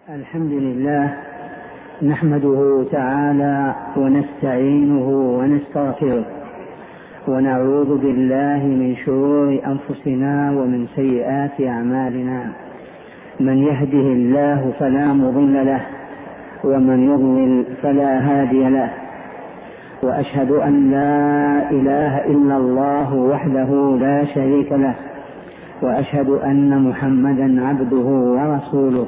الحمد لله نحمده تعالى ونستعينه ونستغفره ونعوذ بالله من شرور أنفسنا ومن سيئات أعمالنا. من يهده الله فلا مضل له ومن يضلل فلا هادي له، وأشهد أن لا إله إلا الله وحده لا شريك له، وأشهد أن محمدا عبده ورسوله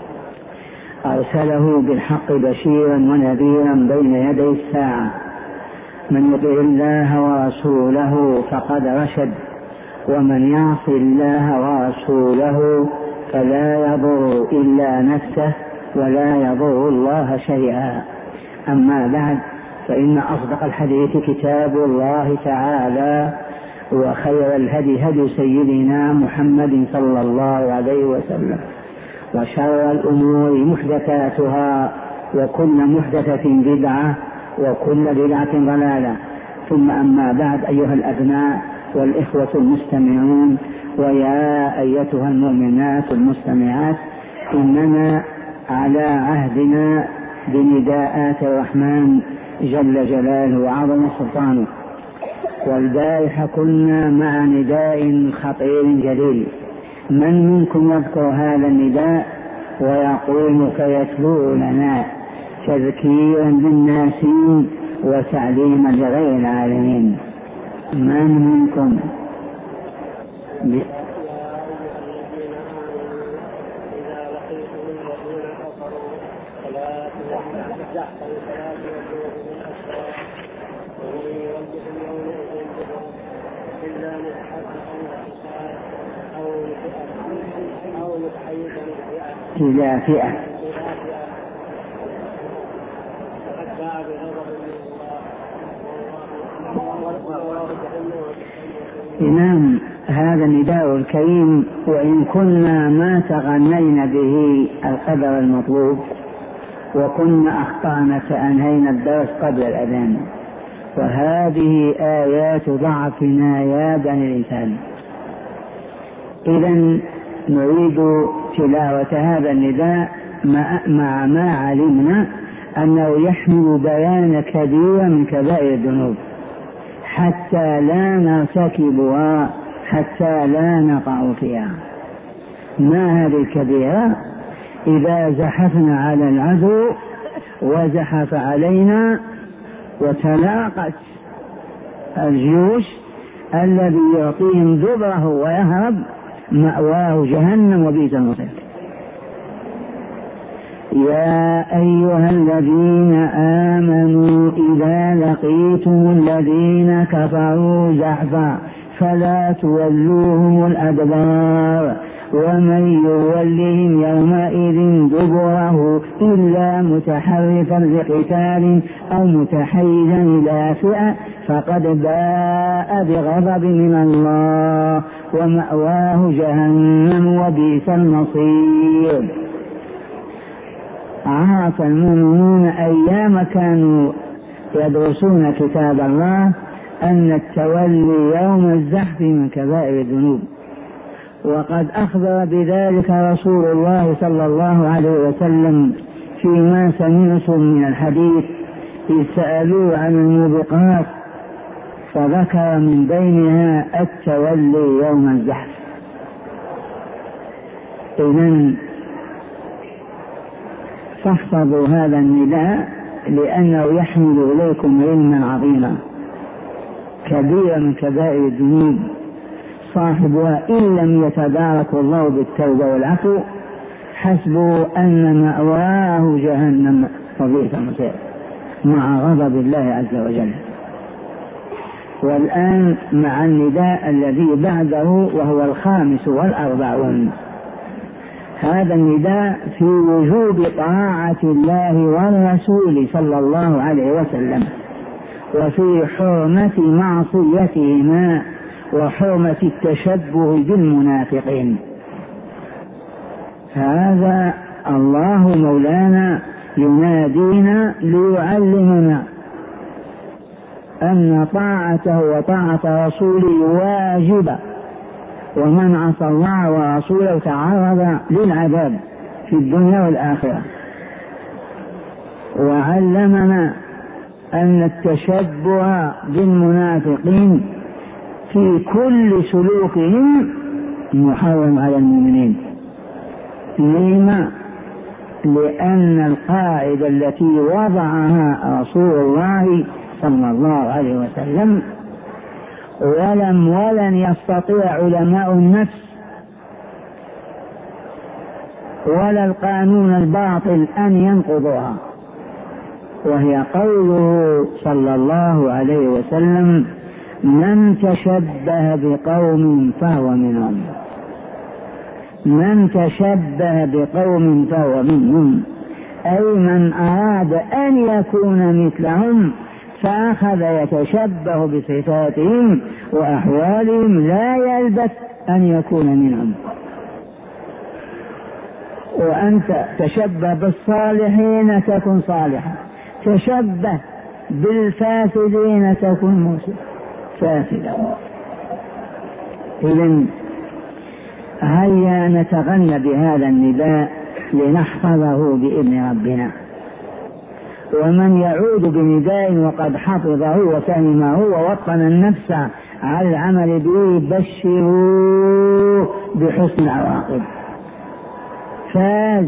أرسله بالحق بشيرا ونذيرا بين يدي الساعة. من يطع الله ورسوله فقد رشد، ومن يعص الله ورسوله فلا يضر إلا نفسه ولا يضر الله شيئا. أما بعد، فإن أصدق الحديث كتاب الله تعالى، وخير الهدي هدي سيدنا محمد صلى الله عليه وسلم، وشر الأمور محدثاتها، وكل محدثة بدعة، وكل بدعة ضلالة. ثم أما بعد، أيها الأبناء والإخوة المستمعون، ويا أيتها المؤمنات المستمعات، إننا على عهدنا بنداءات الرحمن جل جلاله وعظم سلطانه. والبارحة كنا مع نداء خطير جليل. من منكم يذكر هذا النداء ويقوم فيتلو لنا تذكيرا للناس وتعليما لغير العالمين؟ من منكم؟ إلى فئة. نعم، هذا النداء الكريم، وإن كنا ما تغنينا به القدر المطلوب، وكنا أخطأنا فأنهينا الدرس قبل الأذان، وهذه آيات ضعفنا يا بني الإنسان. إذن نريد تلاوة هذا النداء مع ما علمنا أنه يحمل بيان كبير من كبائر الذنوب، حتى لا نرتكبها، حتى لا نقع فيها. ما هذه الكبيرة؟ إذا زحفنا على العدو وزحف علينا وتلاقت الجيوش، الذي يعطيهم دبره ويهرب مأواه جهنم وبئس المصير. يا أيها الذين آمنوا إذا لقيتم الذين كفروا زحفا فلا تولوهم الأدبار، ومن يولهم يومئذ دبره إلا متحرفا لقتال أو متحيزا إلى فئة فقد باء بغضب من الله ومأواه جهنم وبئس المصير. عرف المؤمنون أيام كانوا يدرسون كتاب الله أن التولي يوم الزحف من كبائر الذنوب، وقد أخبر بذلك رسول الله صلى الله عليه وسلم فيما سمعتم من الحديث إذ سألوه عن الموبقات، فذكر من بينها التولي يوم الزحف. إذن فاحفظوا هذا النداء، لأنه يحمل إليكم علما عظيما، كبيرا من كبائر الذنوب صاحبها إن لم يتدارك الله بالتوبة والعفو حسبه أن مأواه جهنم وبئس المصير، مع غضب الله عز وجل. والآن مع النداء الذي بعده، وهو 45. هذا النداء في وجوب طاعة الله والرسول صلى الله عليه وسلم، وفي حرمة معصيتهما، وحرمة التشبه بالمنافقين. هذا الله مولانا ينادينا ليعلمنا أن طاعته وطاعة رسوله واجبة، ومن عصى الله ورسوله تعرض للعذاب في الدنيا والآخرة. وعلمنا أن التشبه بالمنافقين في كل سلوكهم محرم على المؤمنين. لما؟ لأن القاعدة التي وضعها رسول الله صلى الله عليه وسلم ولن يستطيع علماء النفس ولا القانون الباطل أن ينقضها، وهي قوله صلى الله عليه وسلم: من تشبه بقوم فهو منهم. من تشبه بقوم فهو منهم، أي من أراد أن يكون مثلهم فأخذ يتشبه بصفاتهم وأحوالهم، لا يلبث أن يكون منهم. وأنت تشبه بالصالحين تكن صالحا، تشبه بالفاسدين تكن فاسدا. إذن هيا نتغنى بهذا النداء لنحفظه بإذن ربنا. ومن يعود بنداء وقد حفظه وفهمه ووطن النفس على العمل به بشروه بحسن العواقب. فاز.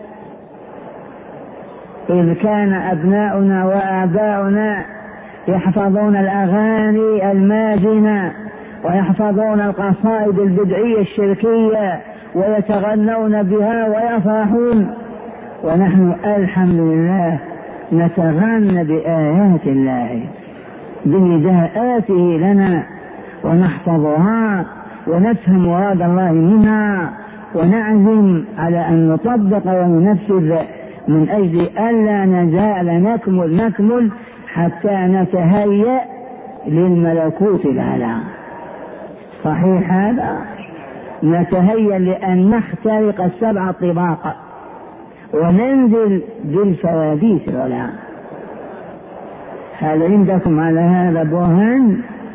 إذ كان أبناؤنا وآباؤنا يحفظون الأغاني المازنة ويحفظون القصائد البدعية الشركية ويتغنون بها ويفرحون، ونحن الحمد لله نتغنى بآيات الله بنداءاته لنا ونحفظها ونفهم مراد الله منها ونعزم على أن نطبق وننفذ من أجل ألا نزال نكمل حتى نتهيأ للملكوت الأعلى. صحيح هذا؟ نتهيأ لأن نخترق 7 طباق وننزل بالفواديس العلى. هل عندكم على هذا برهان؟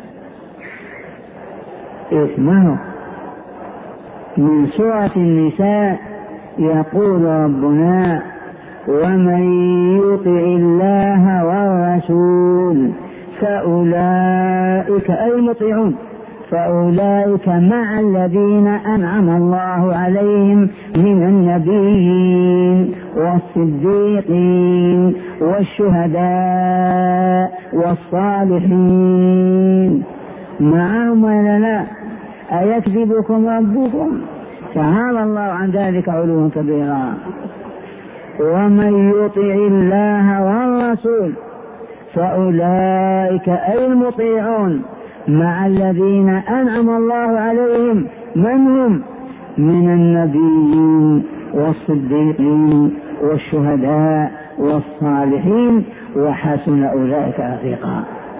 اسمعوا من سورة النساء يقول ربنا: ومن يطع الله والرسول فأولئك المطيعون فأولئك مع الذين أنعم الله عليهم من النبيين والصديقين والشهداء والصالحين. معهم ولا لا؟ أيكذبكم ربكم؟ تعالى الله عن ذلك علوا كبيرا. ومن يطع الله والرسول فأولئك أي المطيعون مع الذين أنعم الله عليهم، من هم؟ من النبيين والصديقين والشهداء والصالحين وحسن أولئك رفيقا.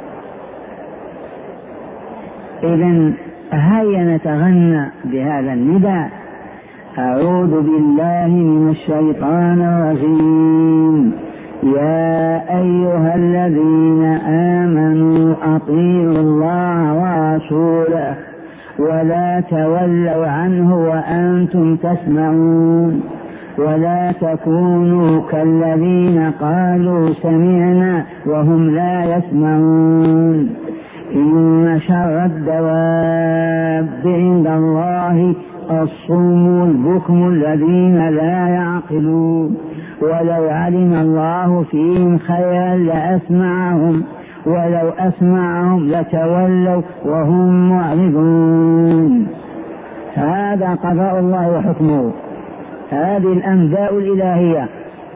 إذن هيا نتغنى بهذا النداء: أعوذ بالله من الشيطان الرجيم. يا أيها الذين آمنوا أطيعوا الله ورسوله ولا تولوا عنه وأنتم تسمعون ولا تكونوا كالذين قالوا سمعنا وهم لا يسمعون. إن شر الدواب عند الله الصم البكم الذين لا يعقلون ولو علم الله فيهم خيرا لأسمعهم ولو أسمعهم لتولوا وهم معرضون. هذا قضاء الله وحكمه، هذه الأنباء الإلهية.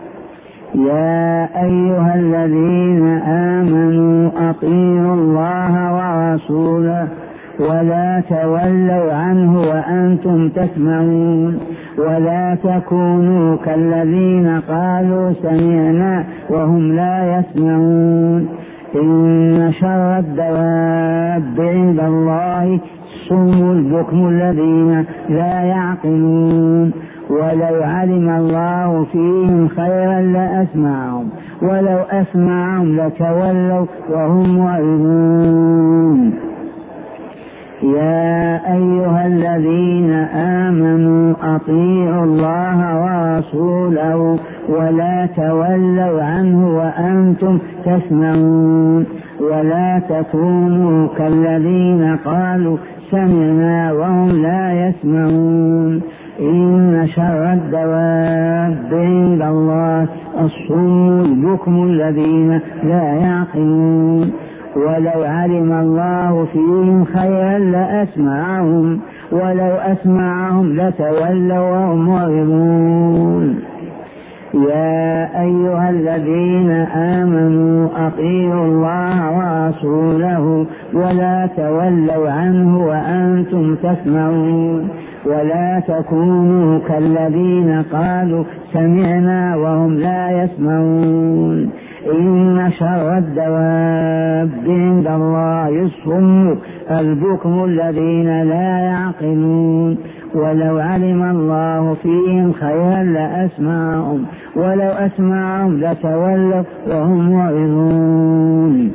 يا أيها الذين آمنوا أطيعوا الله ورسوله ولا تولوا عنه وأنتم تسمعون ولا تكونوا كالذين قالوا سمعنا وهم لا يسمعون. إن شر الدواب عند الله الصم البكم الذين لا يعقلون ولو علم الله فيهم خيرا لأسمعهم ولو أسمعهم لتولوا وهم معرضون. يا أيها الذين آمنوا أطيعوا الله ورسوله ولا تولوا عنه وأنتم تسمعون ولا تكونوا كالذين قالوا سمعنا وهم لا يسمعون إن شر الدواب عند الله الصم البكم الذين لا يعقلون ولو علم الله فيهم خيرا لأسمعهم ولو أسمعهم لتولوا وهم معرضون يا أيها الذين آمنوا أطيعوا الله ورسوله ولا تولوا عنه وأنتم تسمعون ولا تكونوا كالذين قالوا سمعنا وهم لا يسمعون إن شر الدواب عند الله الصم البكم الذين لا يعقلون ولو علم الله فيهم خيرا لأسمعهم ولو أسمعهم لتولوا وهم معرضون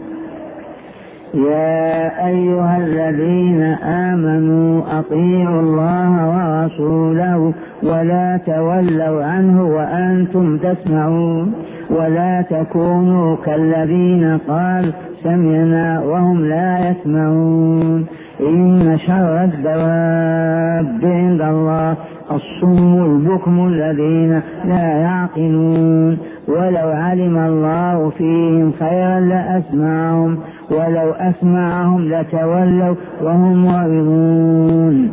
يا أيها الذين آمنوا أطيعوا الله ورسوله ولا تولوا عنه وأنتم تسمعون ولا تكونوا كالذين قالوا سمعنا وهم لا يسمعون إن شر الدواب عند الله الصم البكم الذين لا يعقلون ولو علم الله فيهم خيرا لأسمعهم ولو أسمعهم لتولوا وهم معرضون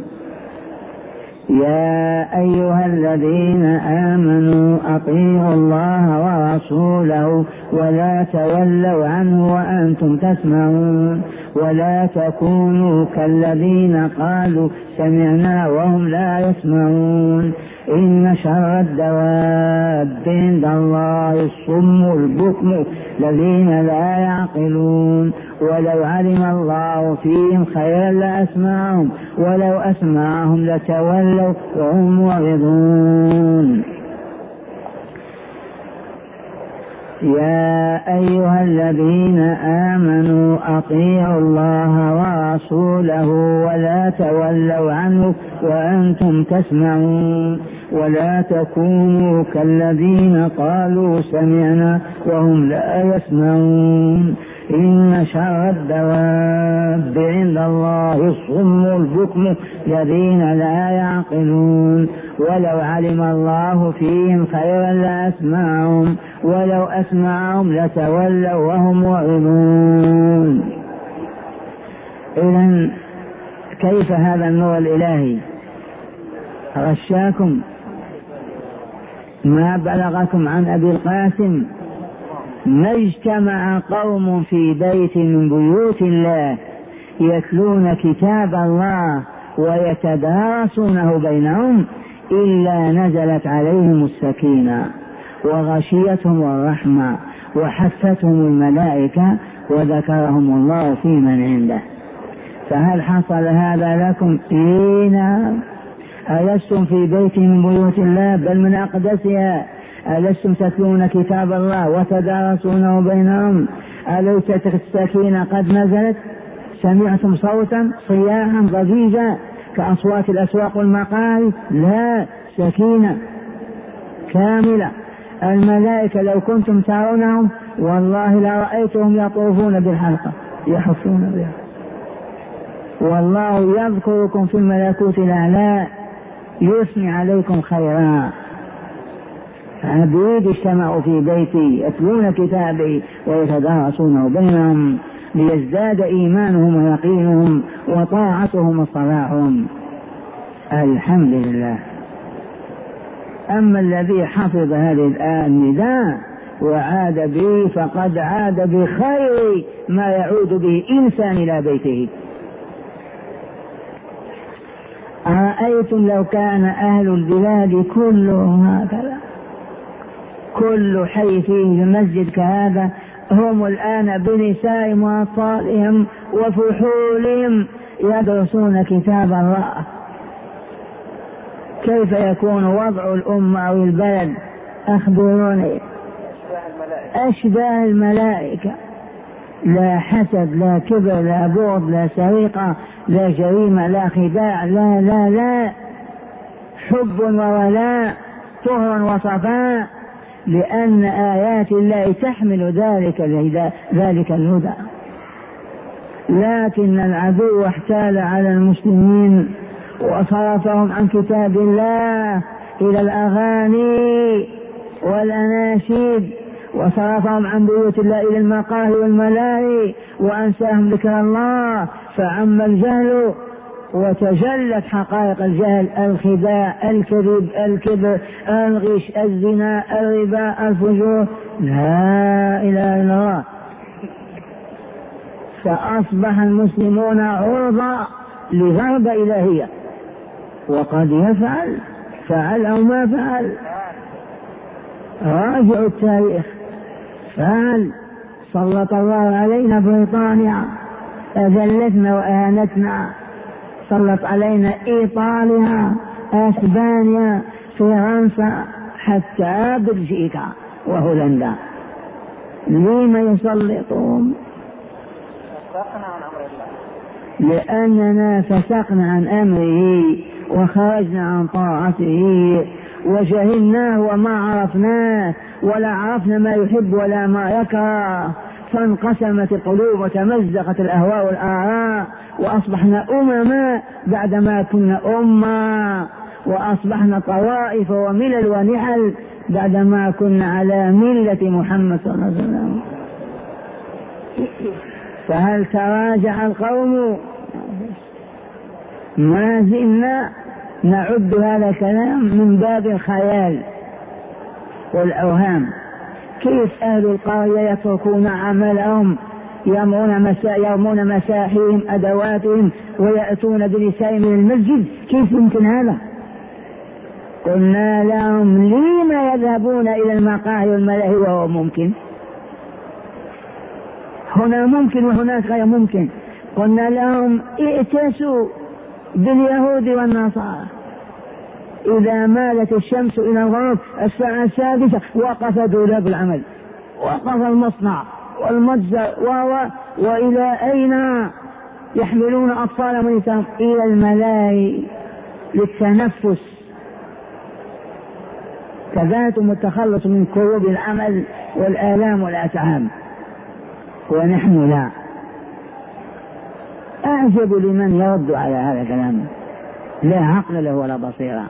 يا أيها الذين آمنوا أطيعوا الله ورسوله ولا تولوا عنه وأنتم تسمعون ولا تكونوا كالذين قالوا سمعنا وهم لا يسمعون إن شر الدواب عند الله الصم البكم الذين لا يعقلون ولو علم الله فيهم خيرا لأسمعهم ولو أسمعهم لتولوا وهم معرضون يا أيها الذين آمنوا أطيعوا الله ورسوله ولا تولوا عنه وأنتم تسمعون ولا تكونوا كالذين قالوا سمعنا وهم لا يسمعون إن شر الدواب عند الله الصم البكم الذين لا يعقلون ولو علم الله فيهم خيرا لأسمعهم ولو أسمعهم لتولوا وهم معرضون. إذن كيف هذا النور الإلهي غشاكم؟ ما بلغكم عن أبي القاسم ما اجتمع قوم في بيت من بيوت الله يتلون كتاب الله ويتدارسونه بينهم إلا نزلت عليهم السكينة وغشيتهم الرحمة وحفتهم الملائكة وذكرهم الله في من عنده. فهل حصل هذا لكم؟ نعم. ألستم في بيت من بيوت الله بل من أقدسها؟ ألستم تتلون كتاب الله وتدارسونه بينهم؟ أليست السكينة قد نزلت؟ سمعتم صوتا صياحا ضجيجا كأصوات الأسواق والمقاهي؟ لا، سكينة كاملة. الملائكة لو كنتم ترونهم والله لرأيتهم يطوفون بالحلقة يحفون بها، والله يذكركم في الملكوت الأعلى يثني عليكم خيرا. عبيد اجتمعوا في بيتي يتلون كتابي ويتدارسونه بينهم ليزداد إيمانهم ويقينهم وطاعتهم وصلاحهم. الحمد لله. أما الذي حفظ هذه النداء وعاد به فقد عاد بخير ما يعود به إنسان إلى بيته. أرأيتم لو كان أهل البلاد كلهم هكذا، كل حي فيه مسجد كهذا، هم الآن بنسائهم وأطفالهم وفحولهم يدرسون كتاب الله، كيف يكون وضع الأمة أو البلد؟ أخبروني. أشباه الملائكة. لا حسد، لا كبر، لا بغض، لا سرقة، لا جريمة، لا خداع، لا لا لا، حب وولاء، طهر وصفاء، لأن آيات الله تحمل ذلك الهدى. لكن العدو احتال على المسلمين وصرفهم عن كتاب الله إلى الأغاني والأناشيد، وصرفهم عن بيوت الله إلى المقاهي والملاهي، وأنساهم ذكر الله، فعم الجهل وتجلت حقائق الجهل: الخداع، الكذب، الكبر، الغش، الزنا، الربا، الفجور، لا إله إلا الله. فأصبح المسلمون عرضة لضربة إلهية، وقد فعل أو ما فعل. راجعوا التاريخ، فعل. سلط الله علينا بريطانيا، أذلتنا وأهانتنا، سلط علينا إيطاليا، أسبانيا، فرنسا، حتى بلجيكا وهولندا. لما يسلطون؟ لأننا فسقنا عن أمره وخرجنا عن طاعته وجهلناه وما عرفناه، ولا عرفنا ما يحب ولا ما يكره، فانقسمت القلوب وتمزقت الأهواء والآراء، وأصبحنا أمما بعدما كنا أمة، وأصبحنا طوائف وملل ونحل بعدما كنا على ملة محمد صلى الله عليه وسلم. فهل تراجع القوم؟ ما زلنا نعد هذا الكلام من باب الخيال والأوهام. كيف أهل القرية يتركون عملهم، يرمون مساحيهم، أدواتهم، ويأتون بنساء من المسجد؟ كيف يمكن هذا؟ قلنا لهم: لما يذهبون إلى المقاهي والملاهي وهو ممكن؟ هنا ممكن وهناك غير ممكن. قلنا لهم: ائتسوا باليهود والنصارى، إذا مالت الشمس إلى الغروب الساعة 6 وقف دولاب العمل، وقف المصنع والمتجر، وإلى أين يحملون أطفالهم ونساءهم؟ إلى الملاهي للتنفس. كذاتهم التخلص من كروب العمل والآلام والأتعاب، ونحن لا. أعجب لمن يرد على هذا الكلام، لا عقل له ولا بصيرة.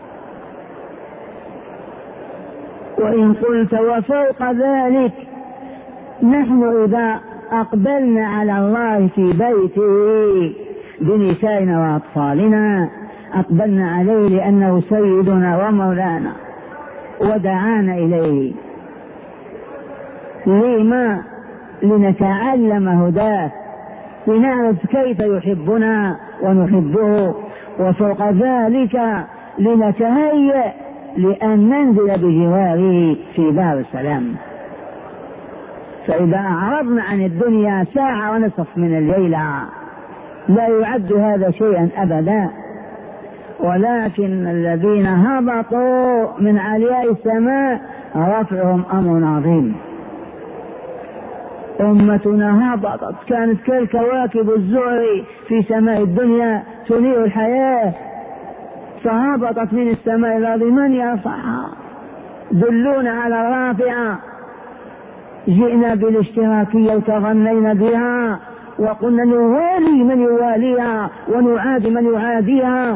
وإن قلت وفوق ذلك، نحن إذا أقبلنا على الله في بيته بنسائنا وأطفالنا أقبلنا عليه لأنه سيدنا ومولانا ودعانا إليه. لما؟ لنتعلم هداه، لنعرف كيف يحبنا ونحبه، وفوق ذلك لنتهيأ لأن ننزل بجواره في دار السلام. فإذا أعرضنا عن الدنيا ساعة ونصف من الليلة لا يعد هذا شيئا أبدا. ولكن الذين هبطوا من علياء السماء رفعهم أمر عظيم. أمتنا هبطت، كانت كالكواكب الزهر في سماء الدنيا تنير الحياة، فهبطت من السماء إلى الأرض. من يرفعها؟ دلونا على الرافعة. جئنا بالاشتراكية وتغنينا بها وقلنا نوالي من يواليها ونعادي من يعاديها،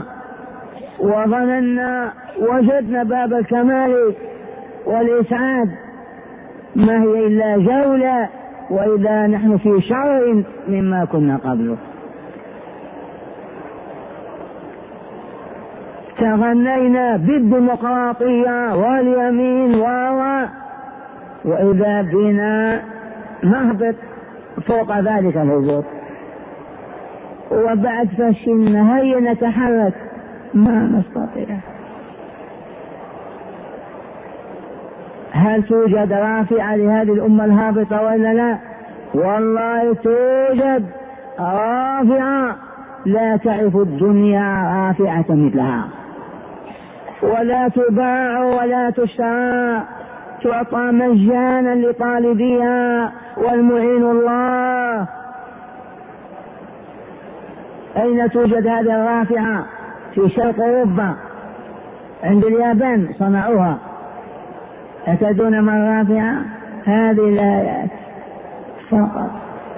وظننا وجدنا باب الكمال والإسعاد، ما هي إلا جولة، وإذا نحن في شر مما كنا قبله. تغنينا بالديمقراطية واليمين وإذا بنا نهبط فوق ذلك الهبوط، وبعد فشلنا هيا نتحرك، ما نستطيع. هل توجد رافعة لهذه الأمة الهابطة ولا لا؟ والله توجد رافعة، لا تعرف الدنيا رافعة مثلها، ولا تباع ولا تشترى، تعطى مجانا لطالبيها والمعين الله. أين توجد هذه الرافعة؟ في شرق أوروبا عند اليابان صنعوها. أتدون ما الرافعة؟ هذه الآيات فقط.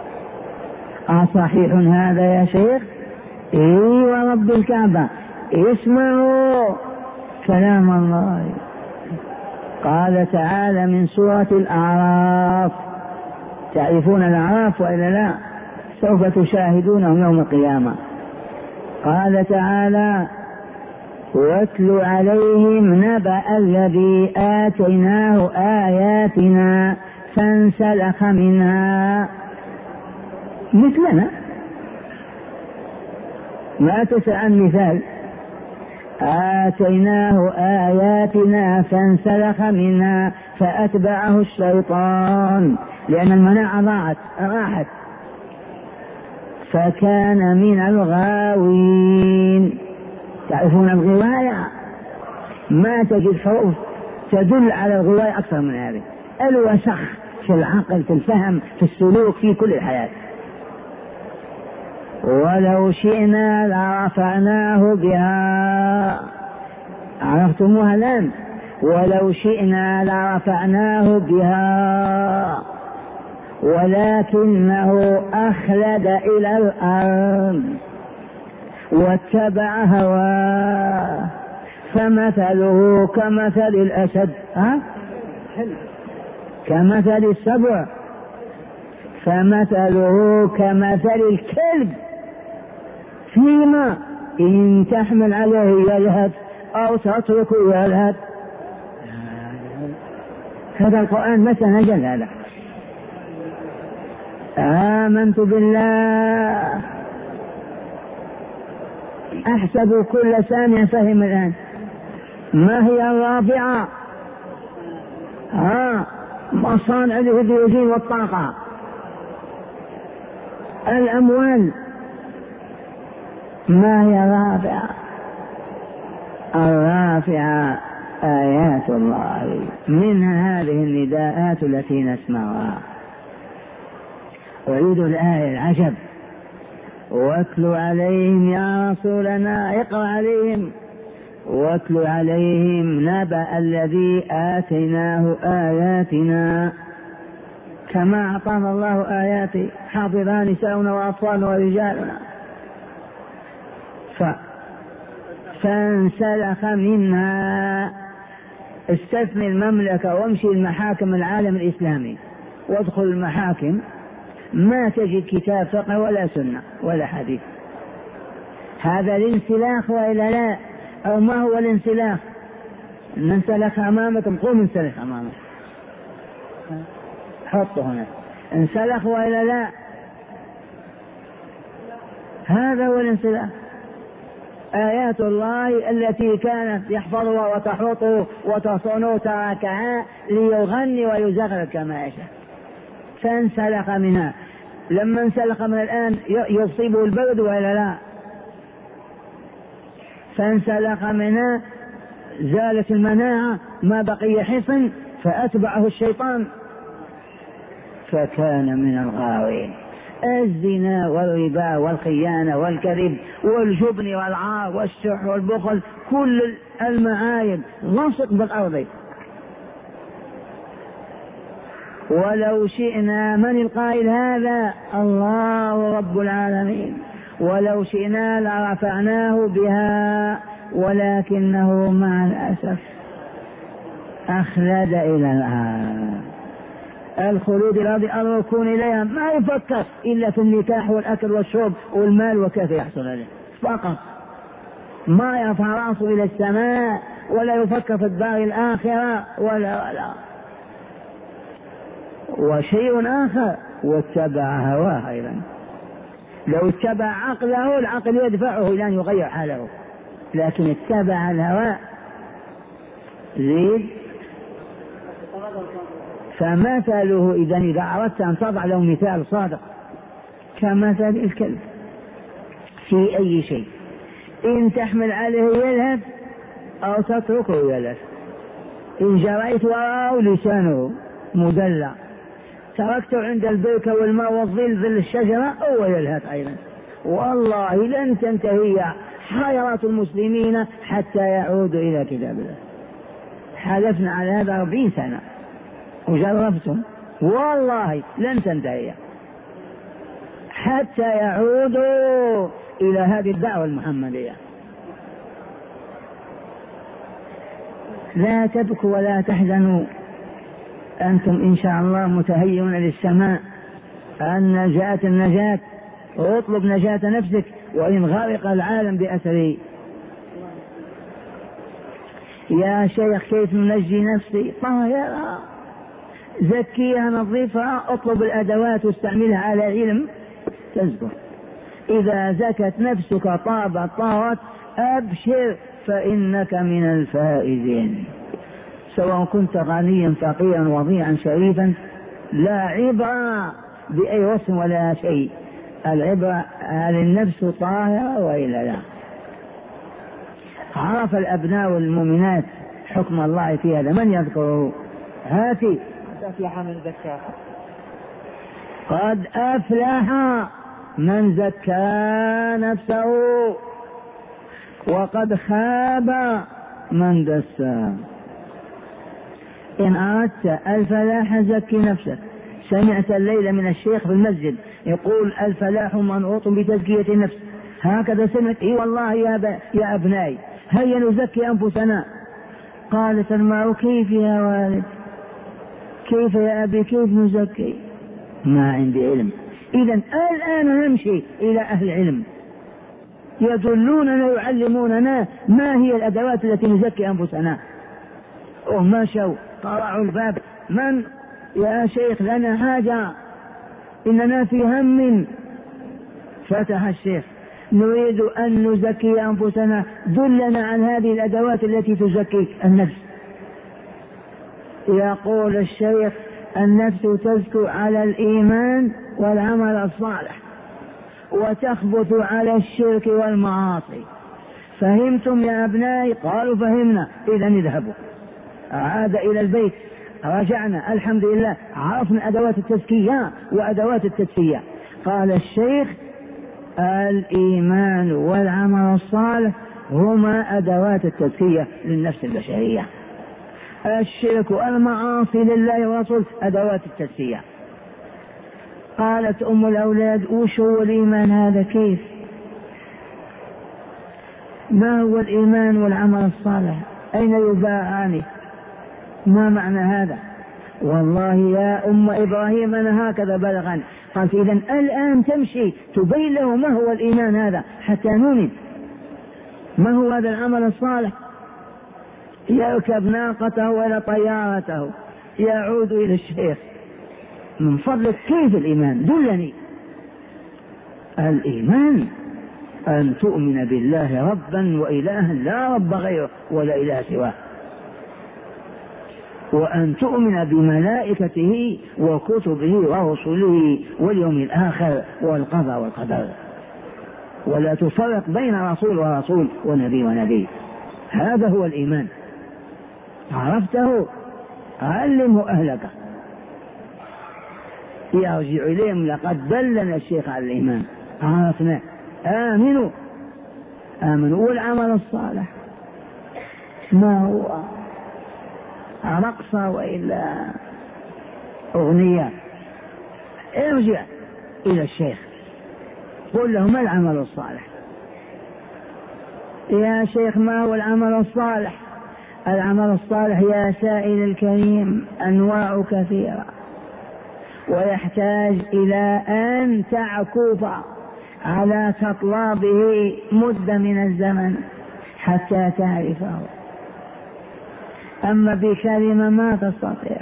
صحيح هذا يا شيخ؟ ورب الكعبة اسمعوا كلام الله. قال تعالى من سورة الأعراف، تعرفون الأعراف وإلا لا؟ سوف تشاهدونهم يوم القيامة. قال تعالى واتل عليهم نبأ الذي آتيناه آياتنا فانسلخ منها. مثلنا ما تسأل مثال. آتيناه آياتنا فانسلخ منها فأتبعه الشيطان لأن المناعة راحت فكان من الغاوين. تعرفون الغواية؟ ما تجد حروف تدل على الغواية أكثر من هذه. الوسخ في العقل، في الفهم، في السلوك، في كل الحياة. ولو شئنا لرفعناه بها. عرفتموها الآن؟ ولو شئنا لرفعناه بها ولكنه أخلد إلى الأرض واتبع هواه فمثله كمثل الأسد، كمثل السبع، فمثله كمثل الكلب فيما إن تحمل عليه يلهث أو تتركه يلهث. هذا القرآن متى نزل هذا؟ آمنت بالله. أحسب كل سامع فهم الآن. ما هي الرافعة؟ مصانع الهيدروجين والطاقة، الأموال. ما هي الرافعة؟ الرافعة آيات الله، منها هذه النداءات التي نسمعها. أعيد الآية العجب. واتل عليهم يا رسولنا، اقرأ عليهم. واتل عليهم نبأ الذي آتيناه آياتنا، كما أعطانا الله آيات حافظها نساؤنا وأطفالنا ورجالنا. فانسلخ منها. استثني المملكة وامشي المحاكم العالم الإسلامي وادخل المحاكم ما تجد كتاب فقه ولا سنة ولا حديث. هذا الانسلاخ وإلا لا؟ أو ما هو الانسلاخ؟ إن انسلخ أمامكم قوم انسلخ أمامكم، حطه هنا. انسلخ وإلا لا؟ هذا هو الانسلاخ. آيات الله التي كانت يحفظها وتحوطه وتصونه تركها ليغني ويزغرد كما يشاء، فانسلخ منها. لما انسلخ من الآن يصيبه البرد ولا لا؟ فانسلخ منها زالت المناعة، ما بقي حصن، فأتبعه الشيطان فكان من الغاوين. الزنا والربا والخيانة والكذب والجبن والعار والشح والبخل، كل المعايب لصق بالأرض. ولو شئنا، من القائل هذا؟ الله رب العالمين. ولو شئنا لرفعناه بها ولكنه مع الأسف أخلد إلى الأرض. الخلود الأرض الركون إليها، ما يفكر إلا في النكاح والأكل والشرب والمال وكيف يحصل عليه فقط. ما يرفع رأسه إلى السماء ولا يفكر في الدار الآخرة ولا. وشيء آخر، واتبع هواه أيضا. لو اتبع عقله العقل يدفعه إلى أن يغير حاله، لكن اتبع الهواء. زيد. فمثله إذا أردت أن تضع له مثال صادق كمثل الكلب في أي شيء، إن تحمل عليه يلهث أو تتركه يلهث. إن جريت وراه لسانه مدلع، تركته عند البركة والماء والظل ظل الشجرة هو يلهث أيضا. والله لن تنتهي حيرات المسلمين حتى يعودوا إلى كتاب الله. حلفنا على هذا 40 سنة وجربتم، والله لن تنتهي حتى يعودوا إلى هذه الدعوة المحمدية. لا تبكوا ولا تحزنوا، أنتم إن شاء الله متهيئون للسماء. النجاة، واطلب نجاة نفسك وإن غرق العالم بأثره. يا شيخ كيف ننجي نفسي؟ طاهرها، زكيها، نظيفها، اطلب الأدوات واستعملها على علم تزكو. إذا زكت نفسك طابت طهرت أبشر فإنك من الفائزين. سواء كنت غنيا فقيرا وضيعا شريفا، لا عبرة بأي وصف ولا شيء، العبرة هل النفس طاهرة وإلا لا. عرف الأبناء المؤمنات حكم الله في هذا، من يذكره؟ هاتي. أفلح من زكاها. قد أفلح من زكى نفسه وقد خاب من دساها. إن أردت الفلاح زكي نفسك. سمعت الليلة من الشيخ في المسجد يقول الفلاح منوط بتزكية النفس، هكذا سمعت. إي والله يا أبنائي هيا نزكي أنفسنا. قالت المرء كيف يا والد، كيف يا أبي، كيف نزكي؟ ما عندي علم. إذن الآن نمشي إلى أهل العلم يدلوننا يعلموننا ما هي الأدوات التي نزكي أنفسنا. مشوا طلعوا الباب، من يا شيخ لنا حاجة، إننا في هم. فتح الشيخ نريد أن نزكي أنفسنا، دلنا عن هذه الأدوات التي تزكي النفس. يقول الشيخ النفس تزكو على الإيمان والعمل الصالح وتخبط على الشرك والمعاصي. فهمتم يا أبنائي؟ قالوا فهمنا. إذا اذهبوا. عاد إلى البيت، رجعنا الحمد لله، عرفنا أدوات التزكية وأدوات التدفية. قال الشيخ الإيمان والعمل الصالح هما أدوات التزكية للنفس البشرية. الشرك والمعاصي لله ورسوله أدوات التزكية. قالت أم الأولاد وش هو الإيمان هذا؟ كيف؟ ما هو الإيمان والعمل الصالح؟ أين يباعان؟ ما معنى هذا؟ والله يا أم إبراهيم أنا هكذا بلغني. قالت إذن الآن تمشي تبين له ما هو الإيمان هذا حتى نؤمن. ما هو هذا العمل الصالح؟ يركب ناقته ولا طيارته، يعود إلى الشيخ من فضلك كيف الإيمان؟ دلني. الإيمان أن تؤمن بالله ربا وإلها لا رب غيره ولا إله سواه، وأن تؤمن بملائكته وكتبه ورسله واليوم الآخر والقضاء والقدر، ولا تفرق بين رسول ورسول ونبي ونبي. هذا هو الإيمان. عرفته علمه أهلك يرجع إليهم. لقد دلنا الشيخ على الإيمان، عرفنا. آمنوا والعمل الصالح ما هو؟ رقصة وإلا أغنية؟ ارجع إلى الشيخ قل له ما العمل الصالح؟ يا شيخ ما هو العمل الصالح؟ العمل الصالح يا سائل الكريم أنواع كثيرة، ويحتاج إلى أن تعكف على تطلابه مدة من الزمن حتى تعرفه، أما بكلمة ما تستطيع.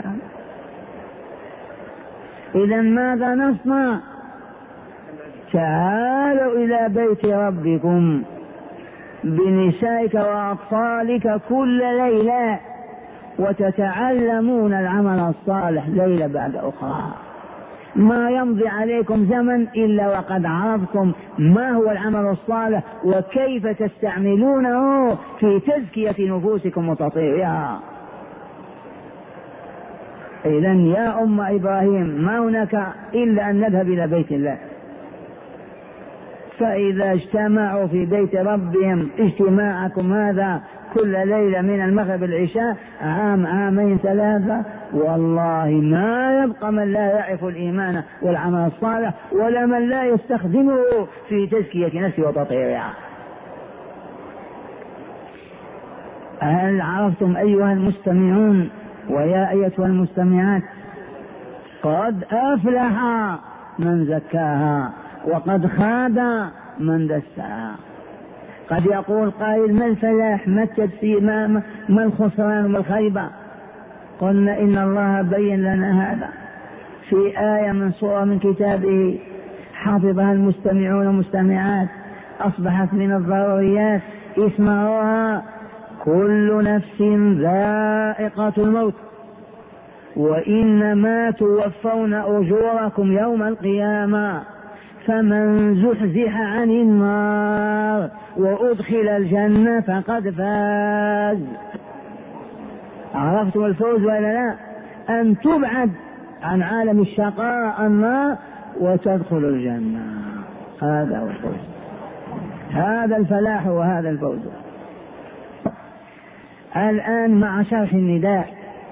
إذا ماذا نصنع؟ تعالوا إلى بيت ربكم بنسائك وأطفالك كل ليلة وتتعلمون العمل الصالح ليلة بعد أخرى. ما يمضي عليكم زمن إلا وقد عرفتم ما هو العمل الصالح وكيف تستعملونه في تزكية نفوسكم وتطهيرها. إذن يا أم إبراهيم ما هناك إلا أن نذهب إلى بيت الله. فإذا اجتمعوا في بيت ربهم اجتماعكم هذا كل ليلة من المغرب العشاء عام عامين ثلاثة، والله ما يبقى من لا يعرف الإيمان والعمل الصالح ولا من لا يستخدمه في تزكية نفسه وتطهيرها. هل عرفتم أيها المستمعون ويا أيتها المستمعات؟ قد أفلح من زكاها وقد خاب من دساها. قد يقول قائل ما الفلاح، ما التدسير، ما الخسران وما الخيبة؟ قلنا إن الله بين لنا هذا في آية من سورة من كتابه حفظها المستمعون والمستمعات، أصبحت من الضروريات، اسمعوها: كل نفس ذائقة الموت وإنما توفون أجوركم يوم القيامة فمن زحزح عن النار وأدخل الجنة فقد فاز. عرفتم الفوز ولا لا؟ أن تبعد عن عالم الشقاء النار وتدخل الجنة، هذا هو الفوز، هذا الفلاح وهذا الفوز. الآن مع شرح النداء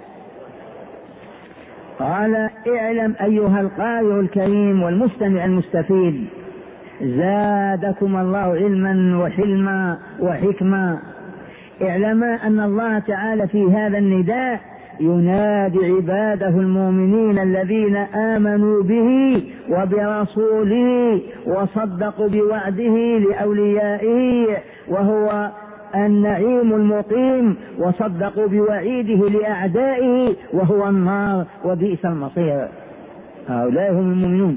قال: اعلم أيها القارئ الكريم والمستمع المستفيد زادكم الله علما وحلما وحكما، اعلما أن الله تعالى في هذا النداء ينادي عباده المؤمنين الذين آمنوا به وبرسوله وصدقوا بوعده لأوليائه وهو النعيم المقيم، وصدقوا بوعيده لأعدائه وهو النار وبئس المصير. هؤلاء هم المؤمنون،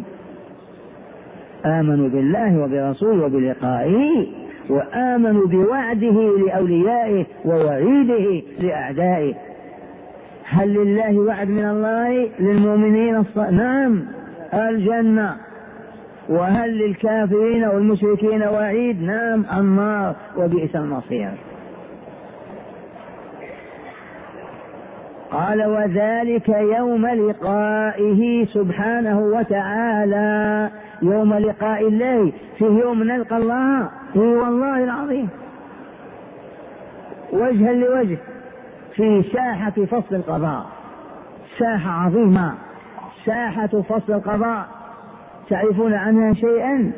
آمنوا بالله وبرسوله وبلقائه وآمنوا بوعده لأوليائه ووعيده لأعدائه. هل لله وعد من الله للمؤمنين نعم، الجنة. وهل للكافرين والمشركين وعيد؟ نعم، النار وبئس المصير. قال: وذلك يوم لقائه سبحانه وتعالى، يوم لقاء الله، فيه يوم نلقى الله، والله العظيم وجها لوجه في ساحة فصل القضاء، ساحة عظيمة، ساحة فصل القضاء. تعرفون عنها شيئا؟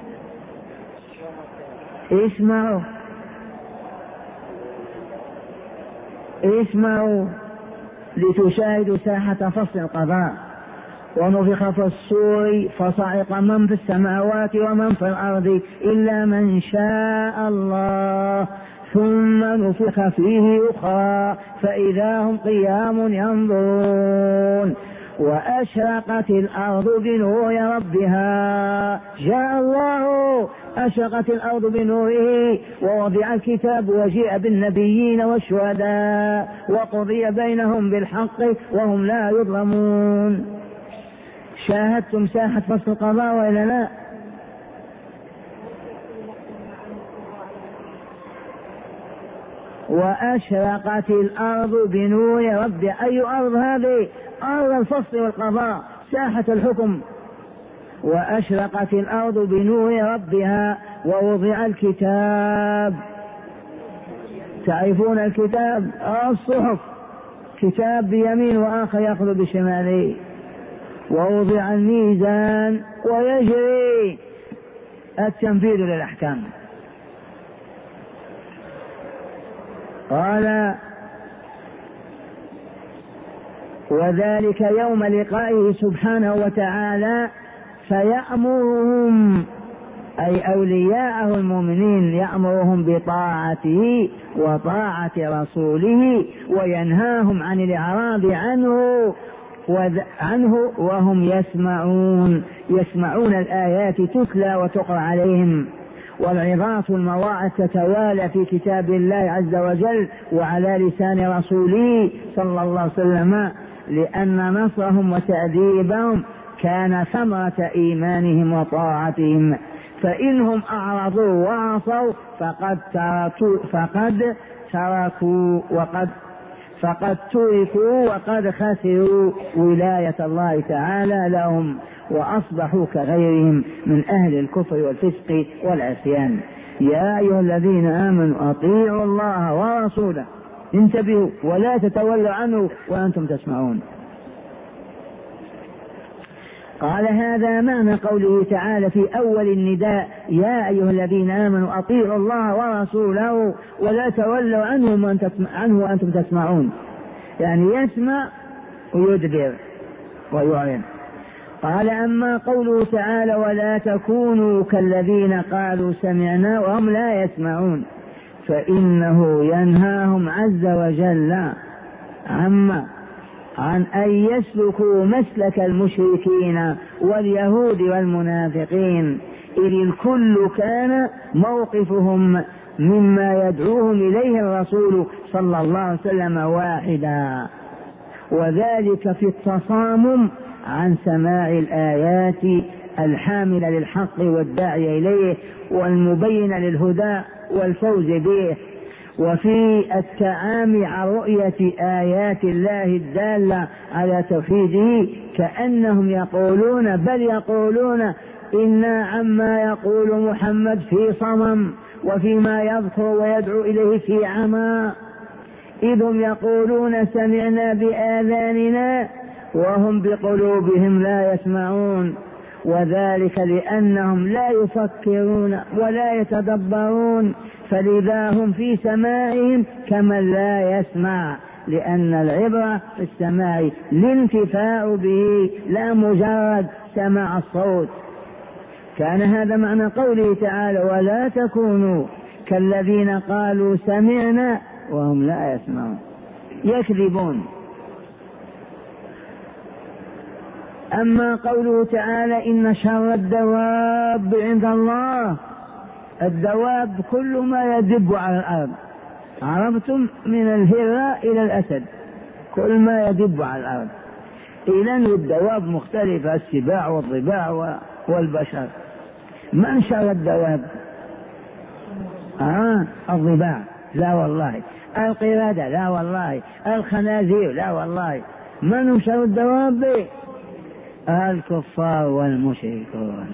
اسمعوا لتشاهدوا ساحة فصل القضاء. ونفخ في الصور فصعق من في السماوات ومن في الأرض إلا من شاء الله ثم نفخ فيه أخرى فإذا هم قيام ينظرون. وأشرقت الأرض بنور ربها، جاء الله، أشرقت الأرض بنوره، ووضع الكتاب وجيء بالنبيين والشهداء وقضي بينهم بالحق وهم لا يظلمون. شاهدتم ساحة فصل القضاء وإلا لا؟ وأشرقت الأرض بنور ربها. أي أرض هذه؟ أرض الفصل والقضاء، ساحة الحكم. وأشرقت الأرض بنور ربها ووضع الكتاب. تعرفون الكتاب؟ الصحف، كتاب بيمين وآخر يأخذ بشماله. ووضع الميزان ويجري التنفيذ للأحكام. قال: وذلك يوم لقائه سبحانه وتعالى فيأمرهم، أي أولياءه المؤمنين، يأمرهم بطاعته وطاعة رسوله وينهاهم عن الإعراض عنه وهم يسمعون الآيات تتلى وتقرأ عليهم. والعظات والمواعظ تتوالى في كتاب الله عز وجل وعلى لسان رسوله صلى الله عليه وسلم، لأن نصرهم وتأديبهم كان ثمرة إيمانهم وطاعتهم. فإنهم أعرضوا وعصوا فقد تركوا فقد تركوا وقد خسروا ولاية الله تعالى لهم، وأصبحوا كغيرهم من أهل الكفر والفسق والعصيان. يا أيها الذين آمنوا أطيعوا الله ورسوله، انتبهوا ولا تتولوا عنه وأنتم تسمعون. قال هذا معنى قوله تعالى في أول النداء: يا أيها الذين آمنوا أطيعوا الله ورسوله ولا تولوا عنه وأنتم تسمعون، يعني يسمع ويدبر ويعلن. قال أما قوله تعالى: ولا تكونوا كالذين قالوا سمعنا وهم لا يسمعون، فإنه ينهاهم عز وجل عن أن يسلكوا مسلك المشركين واليهود والمنافقين، إذ الكل كان موقفهم مما يدعوهم إليه الرسول صلى الله عليه وسلم واحدا، وذلك في التصامم عن سماع الآيات الحاملة للحق والداعي إليه والمبينة للهدى والفوز به، وفي التعامي عن رؤية آيات الله الدالة على توحيده، كأنهم يقولون بل يقولون إنا عما يقول محمد في صمم، وفيما يذكر ويدعو إليه في عمى، إذ هم يقولون سمعنا بآذاننا وهم بقلوبهم لا يسمعون، وذلك لأنهم لا يفكرون ولا يتدبرون، فلذا هم في سماعهم كمن لا يسمع، لأن العبرة في السماع الانتفاع به لا مجرد سماع الصوت. كان هذا معنى قوله تعالى: ولا تكونوا كالذين قالوا سمعنا وهم لا يسمعون، يكذبون. أما قوله تعالى: إن شر الدواب عند الله، الدواب كل ما يدب على الأرض، عرفتم؟ من الهرة إلى الأسد، كل ما يدب على الأرض. إذن الدواب مختلفة، السباع والضباع والبشر. من شر الدواب؟ الضباع لا والله، القردة لا والله، الخنازير لا والله. من هم شر الدواب؟ الكفار والمشركون.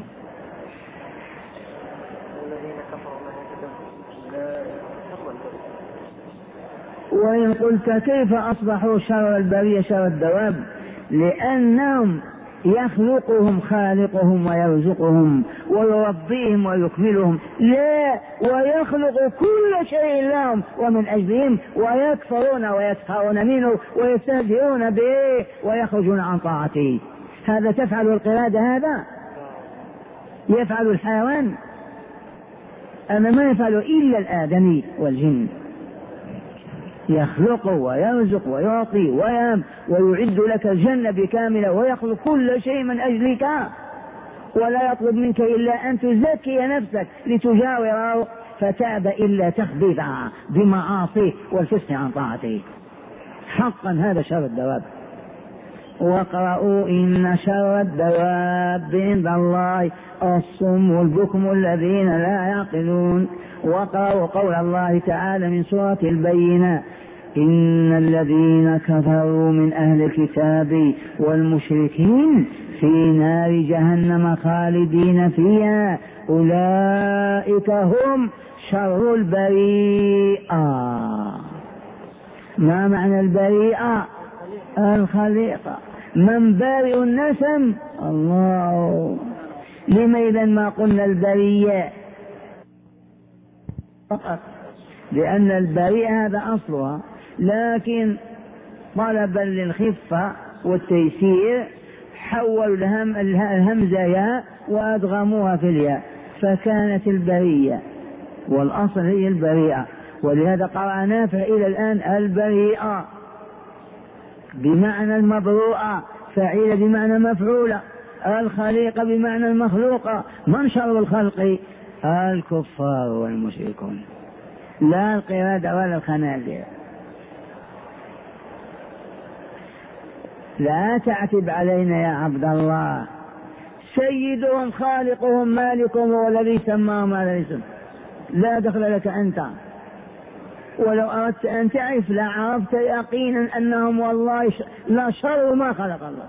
وإن قلت كيف أصبحوا شر البرية شر الدواب؟ لأنهم يخلقهم خالقهم ويرزقهم ويربيهم ويكملهم، لا، ويخلق كل شيء لهم ومن أجلهم، ويكفرون ويسخرون منه ويستهزئون به ويخرجون عن طاعته. هذا تفعل القرادة، هذا يفعل الحيوان، أما ما يفعل إلا الآدمي والجن. يخلق ويرزق ويعطي ويعد لك الجنة بكاملة، ويخلق كل شيء من أجلك، ولا يطلب منك إلا أن تزكي نفسك لتجاوره، فتاب إلا تخبيثها بمعاصيه والفسق عن طاعته. حقا هذا شر الدواب. واقرأوا إن شر الدواب عند الله الصم والبكم الذين لا يعقلون. وقرأوا قول الله تعالى من سورة البينة: إن الذين كفروا من أهل الكتاب والمشركين في نار جهنم خالدين فيها أولئك هم شر البريئة. ما معنى البريئة؟ الخليقة. من بارئ النسم؟ الله. لماذا ما قلنا البرية فقط؟ لأن البريئة هذا أصلها، لكن طلبا للخفة والتيسير حولوا الهمزة ياء وأدغموها في الياء، فكانت البرية، والأصل هي البريئة. ولهذا قرأ نافع إلى الآن البريئة بمعنى المبروءة، فعيلة بمعنى مفعولة، الخليقة بمعنى المخلوقة. من شر الخلق؟ الكفار والمشركون، لا القردة ولا الخنازير. لا تعتب علينا يا عبد الله، سيدهم خالقهم مالكهم هو الذي سماهم هذا الاسم، لا دخل لك أنت. ولو أردت أن تعرف لعرفت يقينا أنهم والله لا شر ما خلق الله.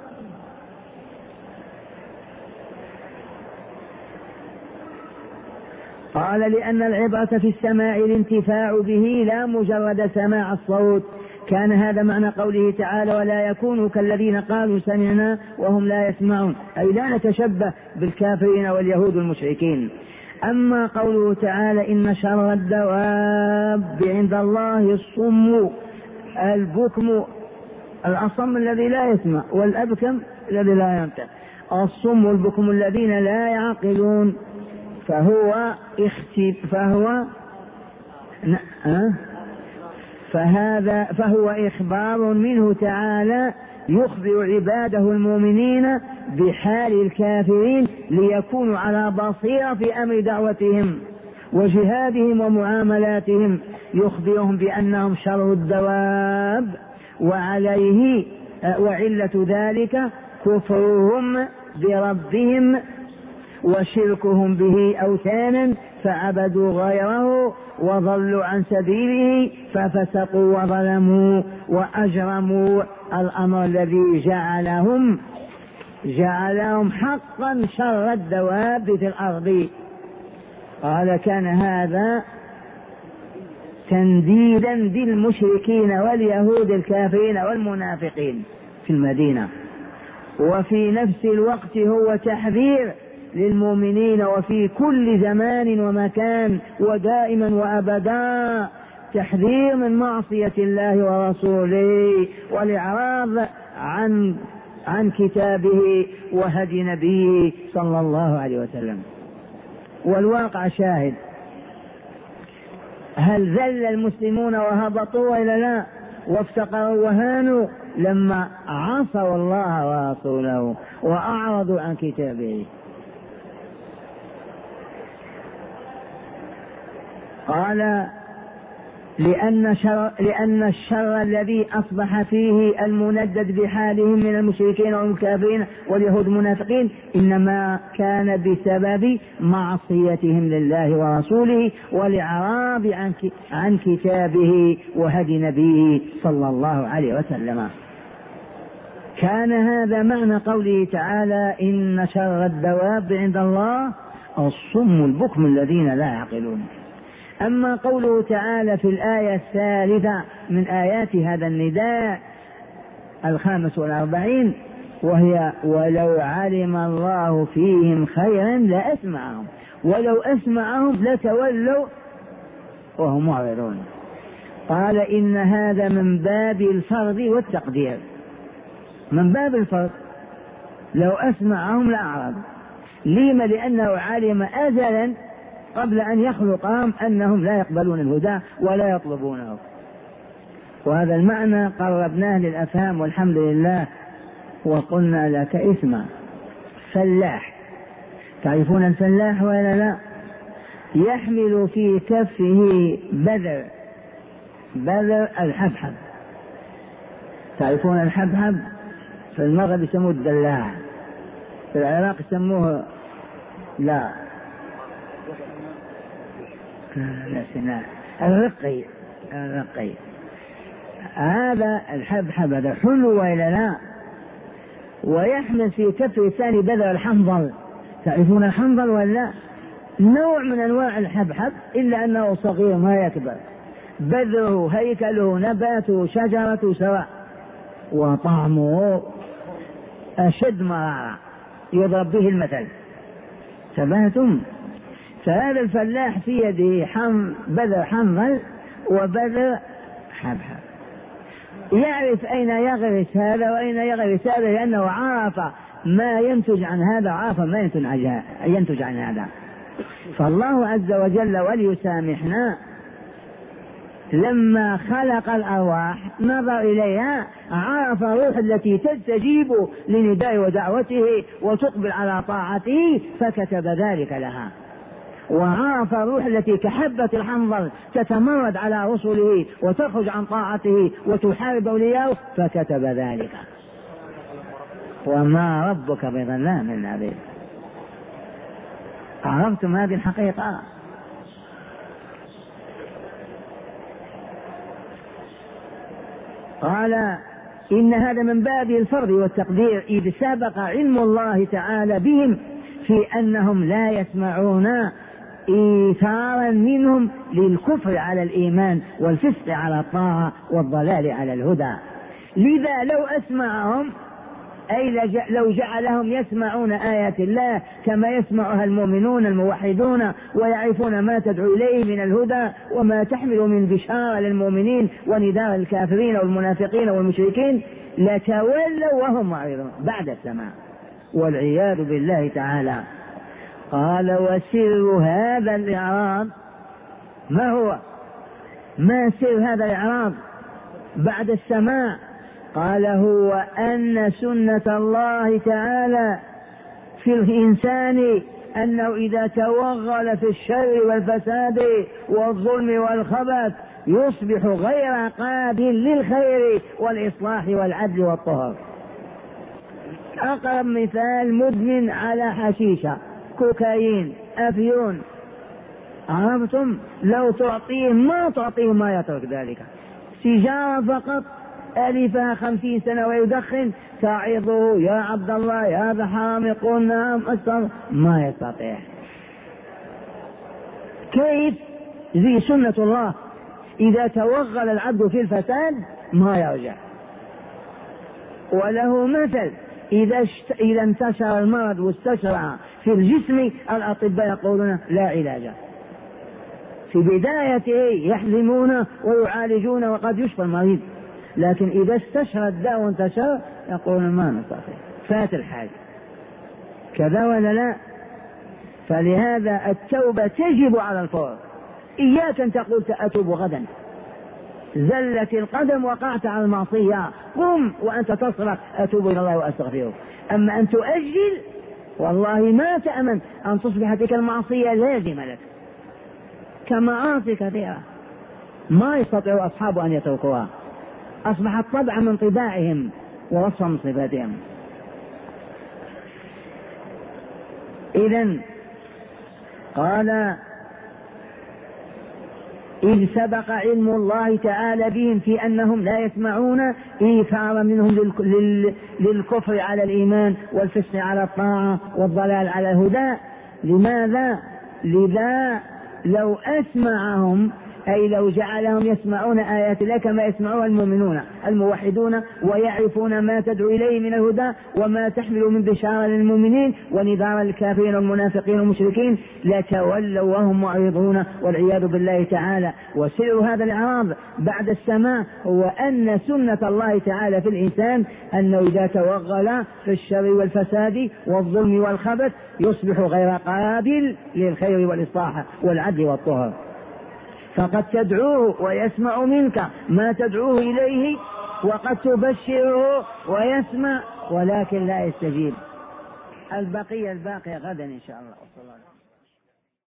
قال لأن العبرة في السماع الانتفاع به لا مجرد سماع الصوت. كان هذا معنى قوله تعالى ولا يكونوا كالذين قالوا سمعنا وهم لا يسمعون، أي لا نتشبه بالكافرين واليهود المشركين. أما قوله تعالى إن شر الدواب عند الله الصم البكم، الأصم الذي لا يسمع والأبكم الذي لا ينطق، الصم البكم الذين لا يعقلون، فهو إخبار منه تعالى يخبر عباده المؤمنين بحال الكافرين ليكونوا على بصيرة في أمر دعوتهم وجهادهم ومعاملاتهم، يخبرهم بأنهم شر الدواب، وعلة ذلك كفرهم بربهم وشركهم به أوثانا فعبدوا غيره وضلوا عن سبيله ففسقوا وظلموا وأجرموا الأمر الذي جعلهم حقا شر الدواب في الأرض. قال كان هذا تنديدا بالمشركين واليهود الكافرين والمنافقين في المدينة، وفي نفس الوقت هو تحذير للمؤمنين وفي كل زمان ومكان ودائما وأبدا، تحذير من معصية الله ورسوله والإعراض عن كتابه وهدي نبيه صلى الله عليه وسلم. والواقع شاهد، هل ذل المسلمون وهبطوا إلى لا وافتقروا وهانوا لما عصوا الله ورسوله وأعرضوا عن كتابه؟ قال لأن الشر الذي أصبح فيه المندد بحالهم من المشركين والكافرين واليهود المنافقين إنما كان بسبب معصيتهم لله ورسوله والإعراض عن كتابه وهدي نبيه صلى الله عليه وسلم. كان هذا معنى قوله تعالى إن شر الدواب عند الله الصم البكم الذين لا يعقلون. أما قوله تعالى في الآية الثالثة من آيات هذا النداء 45 وهي ولو علم الله فيهم خيرا لأسمعهم ولو أسمعهم لتولوا وهم معرضون. قال إن هذا من باب الفرض والتقدير، من باب الفرض، لو أسمعهم لأعرض. لما؟ لأنه علم أزلا قبل أن يخلقهم أنهم لا يقبلون الهدى ولا يطلبونه. وهذا المعنى قربناه للأفهام والحمد لله. وقلنا لك اسمع، فلاح، تعرفون الفلاح ولا لا؟ يحمل في كفه بذر الحبحب. تعرفون الحبحب؟ في المغرب يسموه الدلاع، في العراق يسموه الرقي. هذا الحبحب هذا حلو وإلا لا؟ ويحمل في كفه الثاني بذر الحنظل. تعرفون الحنظل ولا؟ نوع من أنواع الحبحب إلا أنه صغير ما يكبر، بذره هيكله نباته شجرته سواء، وطعمه أشد مرارة يضرب به المثل. تبهتم؟ فهذا الفلاح في يده بذر حنظل وبذر حبحب، يعرف أين يغرس هذا وأين يغرس هذا، لأنه عرف ما ينتج عن هذا عرف ما ينتج عن هذا. فالله عز وجل وليسامحنا لما خلق الأرواح نظر إليها، عرف الروح التي تستجيب لنداء ودعوته وتقبل على طاعته فكتب ذلك لها، وعرف الروح التي كحبة الحنظل تتمرد على رسله وتخرج عن طاعته وتحارب أولياءه فكتب ذلك. وما ربك بظلام للعبيد. عرفتم هذه الحقيقة؟ قال إن هذا من باب الفرض والتقدير، إذ سبق علم الله تعالى بهم في أنهم لا يسمعون إيثارا منهم للكفر على الإيمان والفسق على الطاعة والضلال على الهدى. لذا لو أسمعهم أي لو جعلهم يسمعون آيات الله كما يسمعها المؤمنون الموحدون ويعرفون ما تدعو إليه من الهدى وما تحمل من بشارة للمؤمنين ونداء الكافرين والمنافقين والمشركين لتولوا وهم معرضون بعد السماع والعياذ بالله تعالى. قال وسر هذا الإعراض ما هو؟ ما سر هذا الإعراض بعد السماع؟ قال هو أن سنة الله تعالى في الإنسان أنه إذا توغل في الشر والفساد والظلم والخبث يصبح غير قابل للخير والإصلاح والعدل والطهر. أقرب مثال مدمن على حشيشة، كوكايين، أفيون، عرفتم؟ لو تعطيه ما يترك ذلك. سيجارة فقط ألفها 50 سنة ويدخن، تعظه يا عبد الله يا هذا حرام، يقول نعم أستغفر، ما يستطيع. كيف؟ ذي سنة الله، إذا توغل العبد في الفساد ما يرجع. وله مثل إذا انتشر المرض واستشرع في الجسم الأطباء يقولون لا علاج، في بدايته يحلمون ويعالجون وقد يشفى المريض، لكن إذا استشرى الداء وانتشر يقولون ما نستطيع، فات الحاجة. كذا ولا لا؟ فلهذا التوبة تجب على الفور. إياك أن تقول سأتوب غدا، زلت القدم وقعت على المعصية، قم وأنت تصرخ أتوب إلى الله وأستغفره. أما أن تؤجل والله ما تأمن أن تصبح تلك المعصية لازمة لك، كمعاصي كثيرة ما يستطيع أصحاب أن يتركوها، أصبحت طبعا من طباعهم ووصفا من صفاتهم. إذن قال إذ سبق علم الله تعالى بهم في أنهم لا يسمعون إيثارا منهم للكفر على الإيمان والفسق على الطاعة والضلال على الهدى. لماذا؟ لذا لو أسمعهم أي لو جعلهم يسمعون آيات الله كما يسمعها المؤمنون الموحدون ويعرفون ما تدعو إليه من الهدى وما تحمل من بشارة للمؤمنين ونذار الكافرين والمنافقين والمشركين لتولوا وهم معرضون والعياذ بالله تعالى. وسر هذا الإعراض بعد السماع هو أن سنة الله تعالى في الإنسان أنه إذا توغل في الشر والفساد والظلم والخبث يصبح غير قابل للخير والإصلاح والعدل والطهر. فقد تدعوه ويسمع منك ما تدعوه إليه، وقد تبشره ويسمع ولكن لا يستجيب. الباقية غدا إن شاء الله.